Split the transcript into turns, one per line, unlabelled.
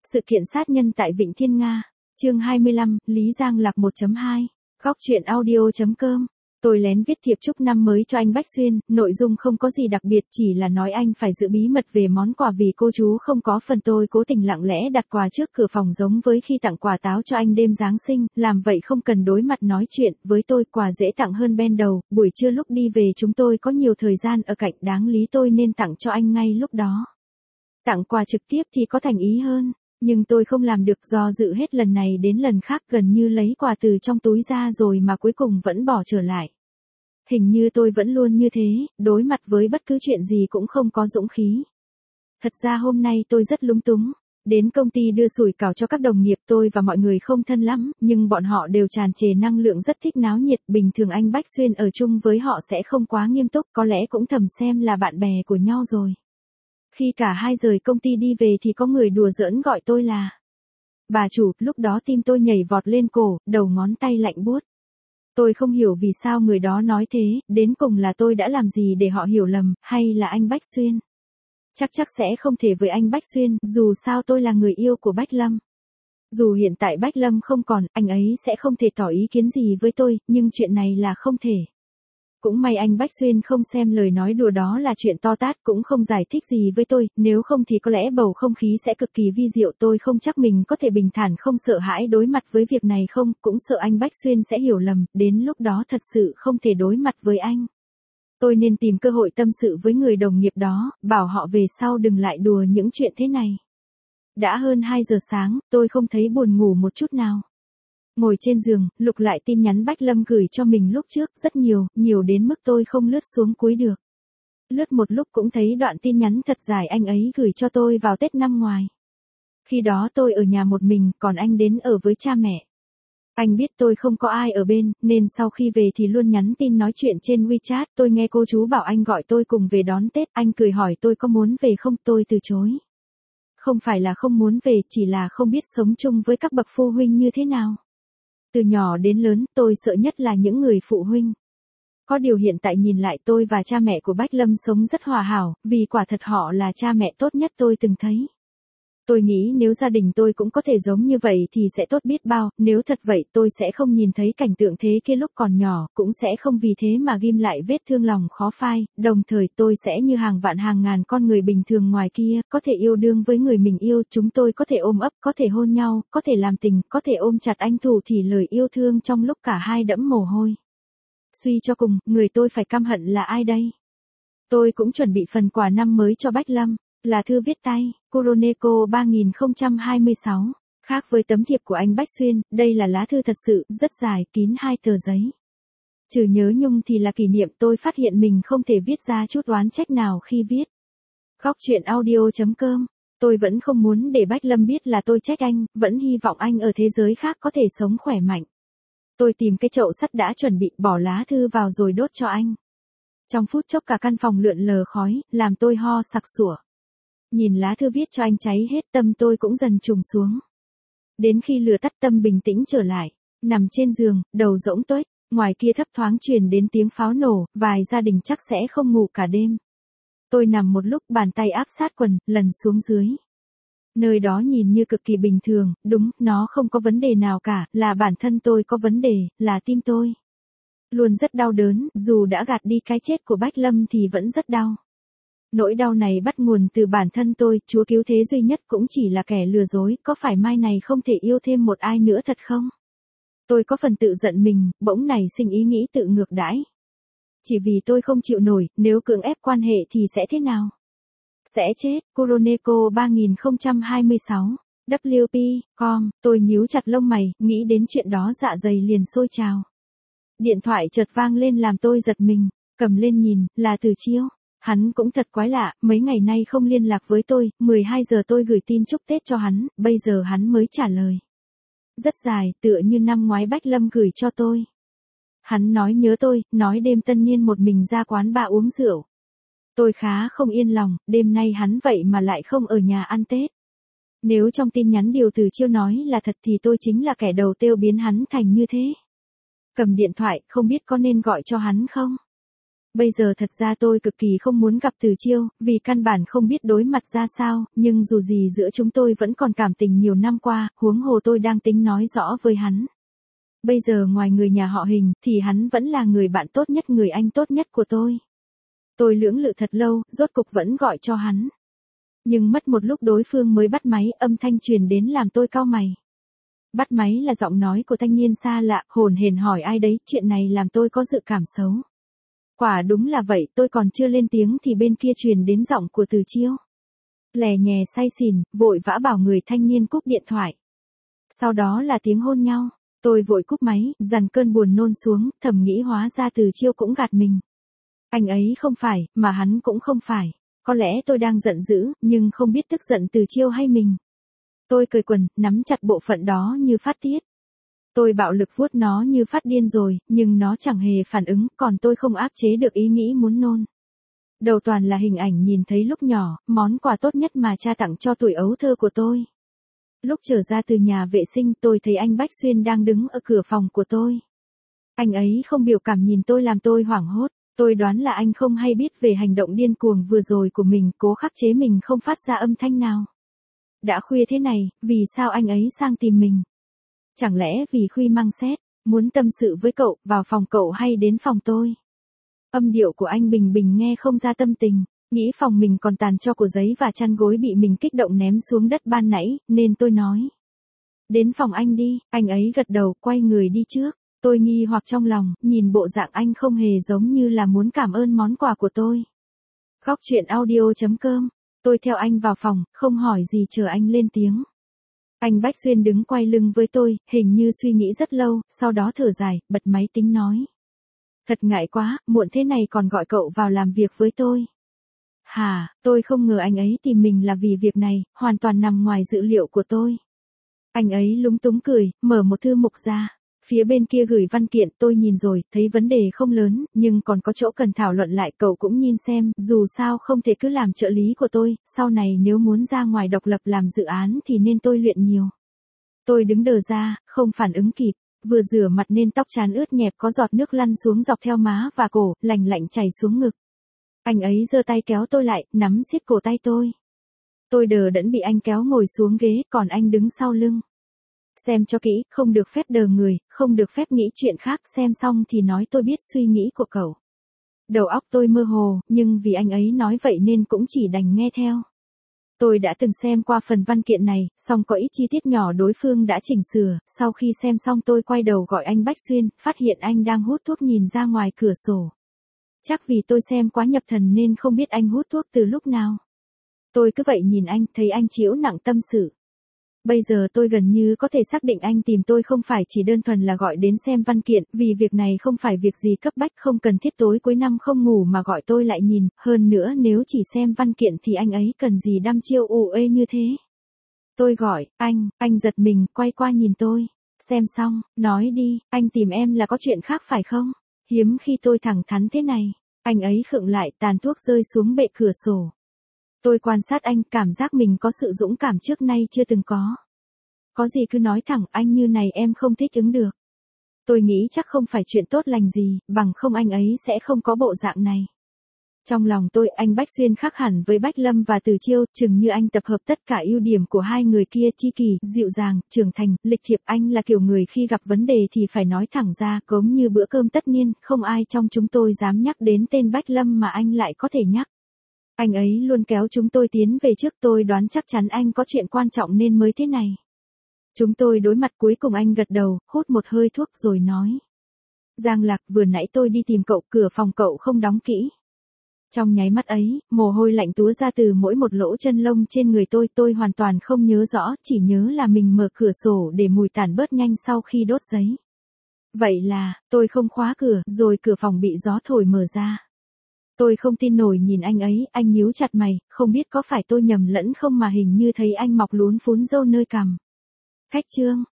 Sự kiện sát nhân tại Vịnh Thiên Nga. Chương 25, Lý Giang Lạc 1.2. Góc truyện audio.com. Tôi lén viết thiệp chúc năm mới cho anh Bách Xuyên, nội dung không có gì đặc biệt, chỉ là nói anh phải giữ bí mật về món quà vì cô chú không có phần. Tôi cố tình lặng lẽ đặt quà trước cửa phòng giống với khi tặng quà táo cho anh đêm Giáng sinh, làm vậy không cần đối mặt nói chuyện, với tôi quà dễ tặng hơn ben đầu, buổi trưa lúc đi về chúng tôi có nhiều thời gian ở cạnh, đáng lý tôi nên tặng cho anh ngay lúc đó. Tặng quà trực tiếp thì có thành ý hơn. Nhưng tôi không làm được, do dự hết lần này đến lần khác, gần như lấy quà từ trong túi ra rồi mà cuối cùng vẫn bỏ trở lại. Hình như tôi vẫn luôn như thế, đối mặt với bất cứ chuyện gì cũng không có dũng khí. Thật ra hôm nay tôi rất lúng túng. Đến công ty đưa sủi cảo cho các đồng nghiệp, tôi và mọi người không thân lắm, nhưng bọn họ đều tràn trề năng lượng, rất thích náo nhiệt. Bình thường anh Bách Xuyên ở chung với họ sẽ không quá nghiêm túc, có lẽ cũng thầm xem là bạn bè của nhau rồi. Khi cả hai rời công ty đi về thì có người đùa giỡn gọi tôi là bà chủ, lúc đó tim tôi nhảy vọt lên cổ, đầu ngón tay lạnh buốt. Tôi không hiểu vì sao người đó nói thế, đến cùng là tôi đã làm gì để họ hiểu lầm, hay là anh Bách Xuyên? Chắc sẽ không thể với anh Bách Xuyên, dù sao tôi là người yêu của Bách Lâm. Dù hiện tại Bách Lâm không còn, anh ấy sẽ không thể tỏ ý kiến gì với tôi, nhưng chuyện này là không thể. Cũng may anh Bách Xuyên không xem lời nói đùa đó là chuyện to tát, cũng không giải thích gì với tôi, nếu không thì có lẽ bầu không khí sẽ cực kỳ vi diệu. Tôi không chắc mình có thể bình thản không sợ hãi đối mặt với việc này không, cũng sợ anh Bách Xuyên sẽ hiểu lầm, đến lúc đó thật sự không thể đối mặt với anh. Tôi nên tìm cơ hội tâm sự với người đồng nghiệp đó, bảo họ về sau đừng lại đùa những chuyện thế này. Đã hơn 2 giờ sáng, tôi không thấy buồn ngủ một chút nào. Ngồi trên giường, lục lại tin nhắn Bách Lâm gửi cho mình lúc trước, rất nhiều đến mức tôi không lướt xuống cuối được. Lướt một lúc cũng thấy đoạn tin nhắn thật dài anh ấy gửi cho tôi vào Tết năm ngoài. Khi đó tôi ở nhà một mình, còn anh đến ở với cha mẹ. Anh biết tôi không có ai ở bên, nên sau khi về thì luôn nhắn tin nói chuyện trên WeChat. Tôi nghe cô chú bảo anh gọi tôi cùng về đón Tết, anh cười hỏi tôi có muốn về không, tôi từ chối. Không phải là không muốn về, chỉ là không biết sống chung với các bậc phụ huynh như thế nào. Từ nhỏ đến lớn, tôi sợ nhất là những người phụ huynh. Có điều hiện tại nhìn lại, tôi và cha mẹ của Bách Lâm sống rất hòa hảo, vì quả thật họ là cha mẹ tốt nhất tôi từng thấy. Tôi nghĩ nếu gia đình tôi cũng có thể giống như vậy thì sẽ tốt biết bao, nếu thật vậy tôi sẽ không nhìn thấy cảnh tượng thế kia lúc còn nhỏ, cũng sẽ không vì thế mà ghim lại vết thương lòng khó phai, đồng thời tôi sẽ như hàng vạn hàng ngàn con người bình thường ngoài kia, có thể yêu đương với người mình yêu, chúng tôi có thể ôm ấp, có thể hôn nhau, có thể làm tình, có thể ôm chặt anh thủ thì lời yêu thương trong lúc cả hai đẫm mồ hôi. Suy cho cùng, người tôi phải căm hận là ai đây? Tôi cũng chuẩn bị phần quà năm mới cho Bách Lâm. Là thư viết tay, Kuroneko 3026. Khác với tấm thiệp của anh Bách Xuyên, đây là lá thư thật sự, rất dài, kín 2 tờ giấy. Trừ nhớ nhung thì là kỷ niệm, tôi phát hiện mình không thể viết ra chút oán trách nào khi viết. Góc truyện audio.com. Tôi vẫn không muốn để Bách Lâm biết là tôi trách anh, vẫn hy vọng anh ở thế giới khác có thể sống khỏe mạnh. Tôi tìm cái chậu sắt đã chuẩn bị, bỏ lá thư vào rồi đốt cho anh. Trong phút chốc cả căn phòng lượn lờ khói, làm tôi ho sặc sủa. Nhìn lá thư viết cho anh cháy hết, tâm tôi cũng dần trùng xuống. Đến khi lửa tắt, tâm bình tĩnh trở lại. Nằm trên giường, đầu rỗng tuếch, ngoài kia thấp thoáng truyền đến tiếng pháo nổ, vài gia đình chắc sẽ không ngủ cả đêm. Tôi nằm một lúc, bàn tay áp sát quần, lần xuống dưới. Nơi đó nhìn như cực kỳ bình thường, đúng, nó không có vấn đề nào cả, là bản thân tôi có vấn đề, là tim tôi. Luôn rất đau đớn, dù đã gạt đi cái chết của Bách Lâm thì vẫn rất đau. Nỗi đau này bắt nguồn từ bản thân tôi, Chúa cứu thế duy nhất cũng chỉ là kẻ lừa dối, có phải mai này không thể yêu thêm một ai nữa thật không? Tôi có phần tự giận mình, bỗng nảy sinh ý nghĩ tự ngược đãi. Chỉ vì tôi không chịu nổi, nếu cưỡng ép quan hệ thì sẽ thế nào? Sẽ chết. Kuroneko 3026. WP.com. Tôi nhíu chặt lông mày, nghĩ đến chuyện đó dạ dày liền sôi trào. Điện thoại chợt vang lên làm tôi giật mình, cầm lên nhìn, là Từ Chiêu. Hắn cũng thật quái lạ, mấy ngày nay không liên lạc với tôi, 12 giờ tôi gửi tin chúc Tết cho hắn, bây giờ hắn mới trả lời. Rất dài, tựa như năm ngoái Bách Lâm gửi cho tôi. Hắn nói nhớ tôi, nói đêm tân niên một mình ra quán bar uống rượu. Tôi khá không yên lòng, đêm nay hắn vậy mà lại không ở nhà ăn Tết. Nếu trong tin nhắn điều Từ Chiêu nói là thật thì tôi chính là kẻ đầu tiêu biến hắn thành như thế. Cầm điện thoại, không biết có nên gọi cho hắn không? Bây giờ thật ra tôi cực kỳ không muốn gặp Từ Chiêu, vì căn bản không biết đối mặt ra sao, nhưng dù gì giữa chúng tôi vẫn còn cảm tình nhiều năm qua, huống hồ tôi đang tính nói rõ với hắn. Bây giờ ngoài người nhà họ Hình, thì hắn vẫn là người bạn tốt nhất, người anh tốt nhất của tôi. Tôi lưỡng lự thật lâu, rốt cục vẫn gọi cho hắn. Nhưng mất một lúc đối phương mới bắt máy, âm thanh truyền đến làm tôi cau mày. Bắt máy là giọng nói của thanh niên xa lạ, hồn hển hỏi ai đấy, chuyện này làm tôi có dự cảm xấu. Quả đúng là vậy, tôi còn chưa lên tiếng thì bên kia truyền đến giọng của Từ Chiêu. Lè nhè say xỉn, vội vã bảo người thanh niên cúp điện thoại. Sau đó là tiếng hôn nhau, tôi vội cúp máy, dằn cơn buồn nôn xuống, thầm nghĩ hóa ra Từ Chiêu cũng gạt mình. Anh ấy không phải, mà hắn cũng không phải. Có lẽ tôi đang giận dữ, nhưng không biết tức giận Từ Chiêu hay mình. Tôi cởi quần, nắm chặt bộ phận đó như phát tiết. Tôi bạo lực vuốt nó như phát điên rồi, nhưng nó chẳng hề phản ứng, còn tôi không áp chế được ý nghĩ muốn nôn. Đầu toàn là hình ảnh nhìn thấy lúc nhỏ, món quà tốt nhất mà cha tặng cho tuổi ấu thơ của tôi. Lúc trở ra từ nhà vệ sinh tôi thấy anh Bách Xuyên đang đứng ở cửa phòng của tôi. Anh ấy không biểu cảm nhìn tôi làm tôi hoảng hốt. Tôi đoán là anh không hay biết về hành động điên cuồng vừa rồi của mình, cố khắc chế mình không phát ra âm thanh nào. Đã khuya thế này, vì sao anh ấy sang tìm mình? Chẳng lẽ vì Khuy mang xét, muốn tâm sự với cậu, vào phòng cậu hay đến phòng tôi? Âm điệu của anh bình bình nghe không ra tâm tình, nghĩ phòng mình còn tàn tro của giấy và chăn gối bị mình kích động ném xuống đất ban nãy, nên tôi nói. Đến phòng anh đi, anh ấy gật đầu, quay người đi trước. Tôi nghi hoặc trong lòng, nhìn bộ dạng anh không hề giống như là muốn cảm ơn món quà của tôi. Góc truyện audio.com. Tôi theo anh vào phòng, không hỏi gì chờ anh lên tiếng. Anh Bách Xuyên đứng quay lưng với tôi, hình như suy nghĩ rất lâu, sau đó thở dài, bật máy tính nói. Thật ngại quá, muộn thế này còn gọi cậu vào làm việc với tôi. Hả, tôi không ngờ anh ấy tìm mình là vì việc này, hoàn toàn nằm ngoài dự liệu của tôi. Anh ấy lúng túng cười, mở một thư mục ra. Phía bên kia gửi văn kiện, tôi nhìn rồi, thấy vấn đề không lớn, nhưng còn có chỗ cần thảo luận lại, cậu cũng nhìn xem, dù sao không thể cứ làm trợ lý của tôi, sau này nếu muốn ra ngoài độc lập làm dự án thì nên tôi luyện nhiều. Tôi đứng đờ ra, không phản ứng kịp, vừa rửa mặt nên tóc trán ướt nhẹp có giọt nước lăn xuống dọc theo má và cổ, lành lạnh chảy xuống ngực. Anh ấy giơ tay kéo tôi lại, nắm siết cổ tay tôi. Tôi đờ đẫn bị anh kéo ngồi xuống ghế, còn anh đứng sau lưng. Xem cho kỹ, không được phép đờ người, không được phép nghĩ chuyện khác, xem xong thì nói tôi biết suy nghĩ của cậu. Đầu óc tôi mơ hồ, nhưng vì anh ấy nói vậy nên cũng chỉ đành nghe theo. Tôi đã từng xem qua phần văn kiện này, song có ít chi tiết nhỏ đối phương đã chỉnh sửa, sau khi xem xong tôi quay đầu gọi anh Bách Xuyên, phát hiện anh đang hút thuốc nhìn ra ngoài cửa sổ. Chắc vì tôi xem quá nhập thần nên không biết anh hút thuốc từ lúc nào. Tôi cứ vậy nhìn anh, thấy anh trĩu nặng tâm sự. Bây giờ tôi gần như có thể xác định anh tìm tôi không phải chỉ đơn thuần là gọi đến xem văn kiện, vì việc này không phải việc gì cấp bách, không cần thiết tối cuối năm không ngủ mà gọi tôi lại nhìn, hơn nữa nếu chỉ xem văn kiện thì anh ấy cần gì đăm chiêu ù ê như thế. Tôi gọi, anh giật mình, quay qua nhìn tôi. Xem xong, nói đi, anh tìm em là có chuyện khác phải không? Hiếm khi tôi thẳng thắn thế này, anh ấy khựng lại, tàn thuốc rơi xuống bệ cửa sổ. Tôi quan sát anh, cảm giác mình có sự dũng cảm trước nay chưa từng có. Có gì cứ nói thẳng, anh như này em không thích ứng được. Tôi nghĩ chắc không phải chuyện tốt lành gì, bằng không anh ấy sẽ không có bộ dạng này. Trong lòng tôi, anh Bách Xuyên khác hẳn với Bách Lâm và Từ Chiêu, chừng như anh tập hợp tất cả ưu điểm của hai người kia, chi kỷ, dịu dàng, trưởng thành, lịch thiệp. Anh là kiểu người khi gặp vấn đề thì phải nói thẳng ra, giống như bữa cơm tất niên, không ai trong chúng tôi dám nhắc đến tên Bách Lâm mà anh lại có thể nhắc. Anh ấy luôn kéo chúng tôi tiến về trước, tôi đoán chắc chắn anh có chuyện quan trọng nên mới thế này. Chúng tôi đối mặt, cuối cùng anh gật đầu, hút một hơi thuốc rồi nói. Giang Lạc, vừa nãy tôi đi tìm cậu, cửa phòng cậu không đóng kỹ. Trong nháy mắt ấy, mồ hôi lạnh túa ra từ mỗi một lỗ chân lông trên người tôi hoàn toàn không nhớ rõ, chỉ nhớ là mình mở cửa sổ để mùi tản bớt nhanh sau khi đốt giấy. Vậy là, tôi không khóa cửa, rồi cửa phòng bị gió thổi mở ra. Tôi không tin nổi nhìn anh ấy, anh nhíu chặt mày, không biết có phải tôi nhầm lẫn không mà hình như thấy anh mọc lún phún râu nơi cằm. Khách Trương,